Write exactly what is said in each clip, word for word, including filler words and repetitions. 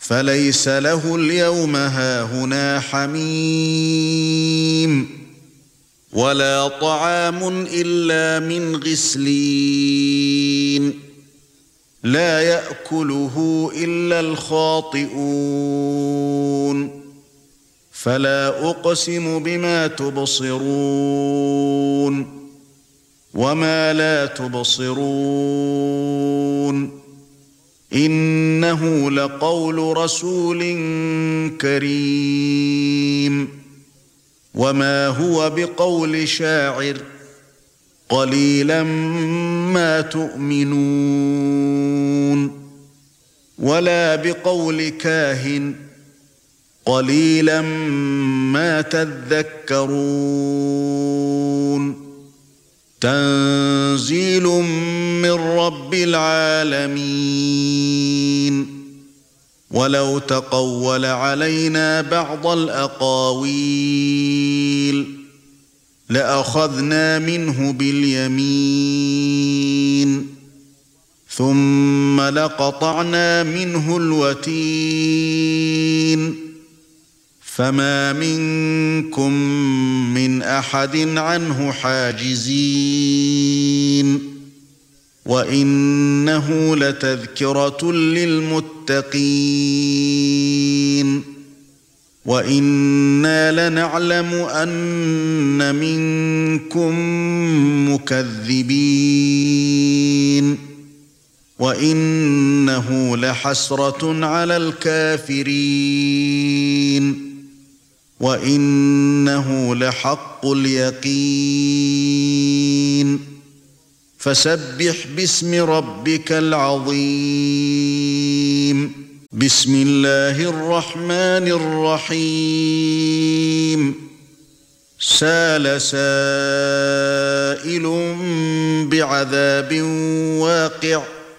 فليس له اليوم هاهنا حميم ولا طعام إلا من غسلين لا يأكله إلا الخاطئون فلا أقسم بما تبصرون وما لا تبصرون إنه لقول رسول كريم وما هو بقول شاعر قليلا ما تؤمنون ولا بقول كاهن قليلا ما تذكرون تنزيل من رب العالمين ولو تقول علينا بعض الأقاويل لأخذنا منه باليمين ثم لقطعنا منه الوتين فما منكم من أحد عنه حاجزين وإنه لتذكرة للمتقين وإنا لنعلم أن منكم مكذبين وإنه لحسرة على الكافرين وإنه لحق اليقين فسبح باسم ربك العظيم بسم الله الرحمن الرحيم سال سائل بعذاب واقع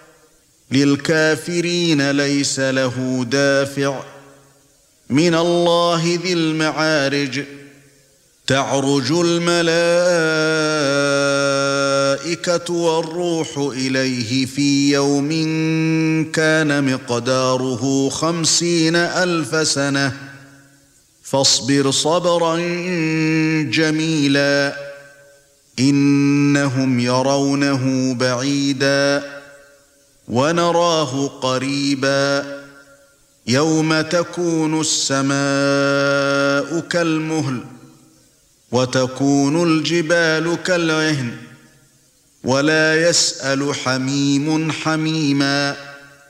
للكافرين ليس له دافع من الله ذي المعارج تعرج الملائكة والروح إليه في يوم كان مقداره خمسين ألف سنة فاصبر صبرا جميلا إنهم يرونه بعيدا ونراه قريبا يوم تكون السماء كالمهل وتكون الجبال كالعهن ولا يسأل حميم حميما